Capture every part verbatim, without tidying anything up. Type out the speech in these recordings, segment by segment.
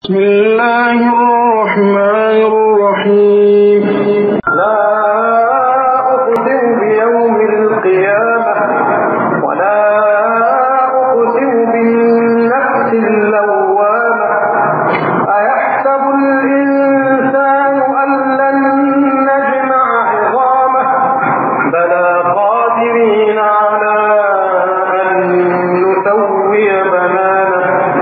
بسم الله الرحمن الرحيم لا أقسم بيوم القيامة ولا أقسم بالنفس اللوامة أيحسب الإنسان أن لن نجمع عظامه بلى قادرين على أن نسوي بنانه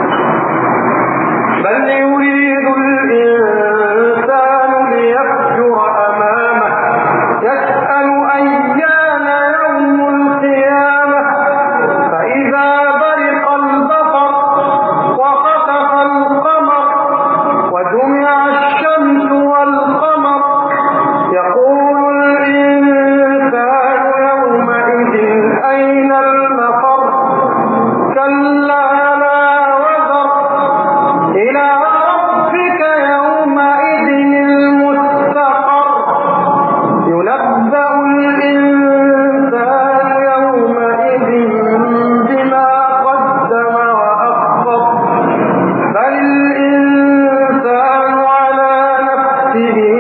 بل يريد الإنسان ليفجر أمامه يسأل أيان يوم القيامة فإذا برق البصر وخسف القمر وجمع الشمس والقمر يقول الإنسان يومئذ أين المفر كلا لا وزر إلى ربك يومئذ المستقر ينبأ الإنسان يومئذ بما قدم وأخر بل الإنسان على نفسه